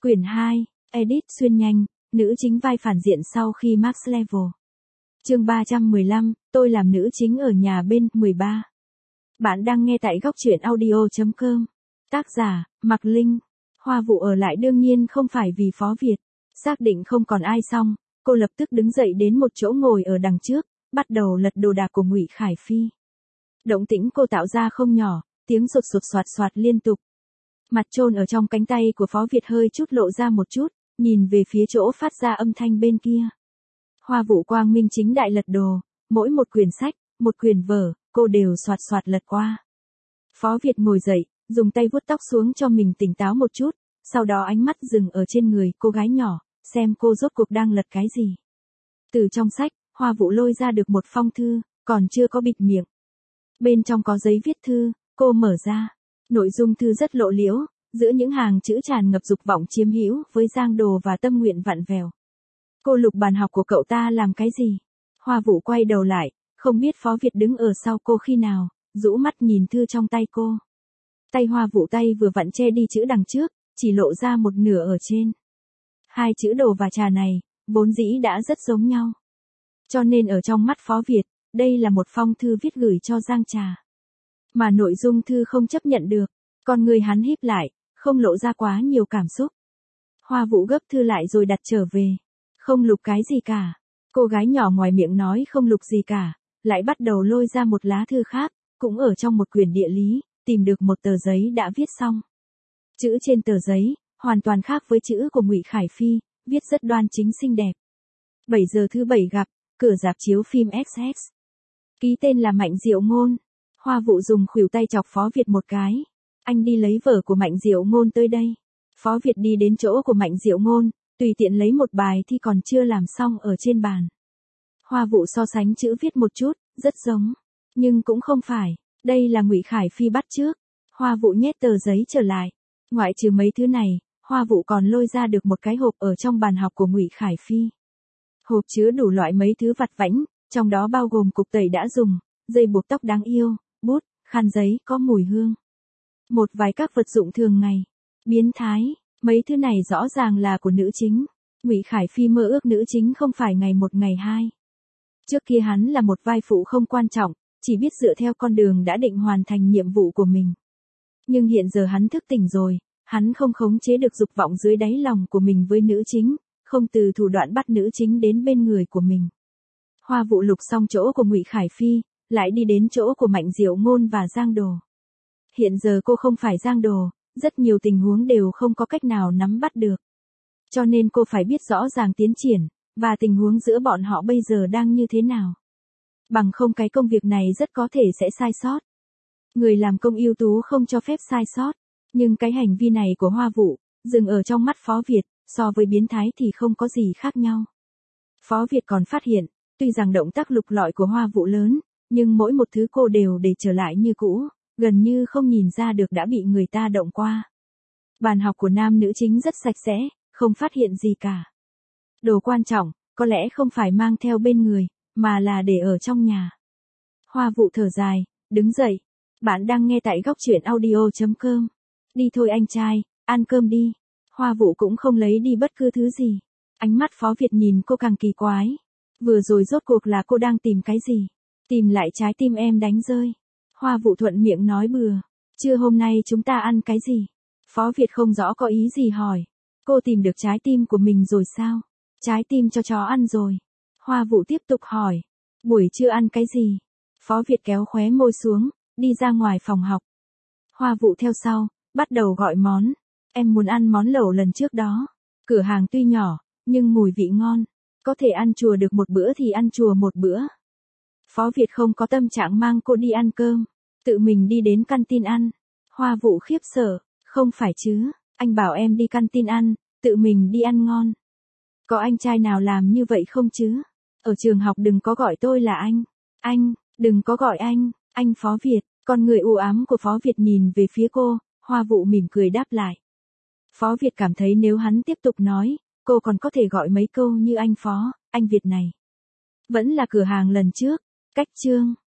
Quyển 2, Edit xuyên nhanh, nữ chính vai phản diện sau khi max level. Chương 315, tôi làm nữ chính ở nhà bên 13. Bạn đang nghe tại góc truyện audio.com. Tác giả, Mạc Linh. Hoa Vụ ở lại đương nhiên không phải vì Phó Việt. Xác định không còn ai xong, cô lập tức đứng dậy đến một chỗ ngồi ở đằng trước, bắt đầu lật đồ đạc của Ngụy Khải Phi. Động tĩnh cô tạo ra không nhỏ, tiếng sột sột soạt soạt liên tục. Mặt chôn ở trong cánh tay của Phó Việt hơi chút lộ ra một chút, nhìn về phía chỗ phát ra âm thanh bên kia. Hoa Vụ quang minh chính đại lật đồ, mỗi một quyển sách, một quyển vở, cô đều soạt soạt lật qua. Phó Việt ngồi dậy, dùng tay vuốt tóc xuống cho mình tỉnh táo một chút, sau đó ánh mắt dừng ở trên người cô gái nhỏ, xem cô rốt cuộc đang lật cái gì. Từ trong sách, Hoa Vụ lôi ra được một phong thư, còn chưa có bịt miệng. Bên trong có giấy viết thư, cô mở ra. Nội dung thư rất lộ liễu, giữa những hàng chữ tràn ngập dục vọng chiếm hữu với giang đồ và tâm nguyện vặn vẹo. Cô lục bàn học của cậu ta làm cái gì? Hoa Vụ quay đầu lại, không biết Phó Việt đứng ở sau cô khi nào, rũ mắt nhìn thư trong tay cô. Tay Hoa Vụ tay vừa vặn che đi chữ đằng trước, chỉ lộ ra một nửa ở trên. Hai chữ đồ và trà này, vốn dĩ đã rất giống nhau. Cho nên ở trong mắt Phó Việt, đây là một phong thư viết gửi cho Giang Trà. Mà nội dung thư không chấp nhận được, con người hắn híp lại, không lộ ra quá nhiều cảm xúc. Hoa Vụ gấp thư lại rồi đặt trở về. Không lục cái gì cả. Cô gái nhỏ ngoài miệng nói không lục gì cả, lại bắt đầu lôi ra một lá thư khác, cũng ở trong một quyển địa lý, tìm được một tờ giấy đã viết xong. Chữ trên tờ giấy, hoàn toàn khác với chữ của Ngụy Khải Phi, viết rất đoan chính xinh đẹp. 7 giờ thứ 7 gặp, cửa rạp chiếu phim XX. Ký tên là Mạnh Diệu Ngôn. Hoa Vụ dùng khuỷu tay chọc Phó Việt một cái. Anh đi lấy vở của Mạnh Diệu Ngôn tới đây. Phó Việt đi đến chỗ của Mạnh Diệu Ngôn, tùy tiện lấy một bài thi còn chưa làm xong ở trên bàn. Hoa Vụ so sánh chữ viết một chút, rất giống. Nhưng cũng không phải, đây là Ngụy Khải Phi bắt chước. Hoa Vụ nhét tờ giấy trở lại. Ngoại trừ mấy thứ này, Hoa Vụ còn lôi ra được một cái hộp ở trong bàn học của Ngụy Khải Phi. Hộp chứa đủ loại mấy thứ vặt vãnh, trong đó bao gồm cục tẩy đã dùng, dây buộc tóc đáng yêu, bút, khăn giấy có mùi hương. Một vài các vật dụng thường ngày. Biến thái, mấy thứ này rõ ràng là của nữ chính. Ngụy Khải Phi mơ ước nữ chính không phải ngày một ngày hai. Trước kia hắn là một vai phụ không quan trọng, chỉ biết dựa theo con đường đã định hoàn thành nhiệm vụ của mình. Nhưng hiện giờ hắn thức tỉnh rồi, hắn không khống chế được dục vọng dưới đáy lòng của mình với nữ chính, không từ thủ đoạn bắt nữ chính đến bên người của mình. Hoa Vụ lục xong chỗ của Ngụy Khải Phi, lại đi đến chỗ của Mạnh Diệu Ngôn và Giang Đồ. Hiện giờ cô không phải Giang Đồ, rất nhiều tình huống đều không có cách nào nắm bắt được. Cho nên cô phải biết rõ ràng tiến triển, và tình huống giữa bọn họ bây giờ đang như thế nào. Bằng không cái công việc này rất có thể sẽ sai sót. Người làm công ưu tú không cho phép sai sót, nhưng cái hành vi này của Hoa Vụ, dừng ở trong mắt Phó Việt, so với biến thái thì không có gì khác nhau. Phó Việt còn phát hiện, tuy rằng động tác lục lọi của Hoa Vụ lớn, nhưng mỗi một thứ cô đều để trở lại như cũ, gần như không nhìn ra được đã bị người ta động qua. Bàn học của nam nữ chính rất sạch sẽ, không phát hiện gì cả. Đồ quan trọng, có lẽ không phải mang theo bên người, mà là để ở trong nhà. Hoa Vụ thở dài, đứng dậy. Bạn đang nghe tại góc truyện audio.com. Đi thôi anh trai, ăn cơm đi. Hoa Vụ cũng không lấy đi bất cứ thứ gì. Ánh mắt Phó Việt nhìn cô càng kỳ quái. Vừa rồi rốt cuộc là cô đang tìm cái gì? Tìm lại trái tim em đánh rơi. Hoa Vụ thuận miệng nói bừa. Trưa hôm nay chúng ta ăn cái gì? Phó Việt không rõ có ý gì hỏi. Cô tìm được trái tim của mình rồi sao? Trái tim cho chó ăn rồi. Hoa Vụ tiếp tục hỏi. Buổi trưa ăn cái gì? Phó Việt kéo khóe môi xuống, đi ra ngoài phòng học. Hoa Vụ theo sau, bắt đầu gọi món. Em muốn ăn món lẩu lần trước đó. Cửa hàng tuy nhỏ, nhưng mùi vị ngon. Có thể ăn chùa được một bữa thì ăn chùa một bữa. Phó Việt không có tâm trạng mang cô đi ăn cơm. Tự mình đi đến căn tin ăn. Hoa Vụ khiếp sợ. Không phải chứ, anh bảo em đi căn tin ăn, tự mình đi ăn ngon. Có anh trai nào làm như vậy không chứ? Ở trường học đừng có gọi tôi là anh. Anh, đừng có gọi anh Phó Việt. Con người u ám của Phó Việt nhìn về phía cô, Hoa Vụ mỉm cười đáp lại. Phó Việt cảm thấy nếu hắn tiếp tục nói, cô còn có thể gọi mấy câu như anh Phó, anh Việt này. Vẫn là cửa hàng lần trước, cách chương.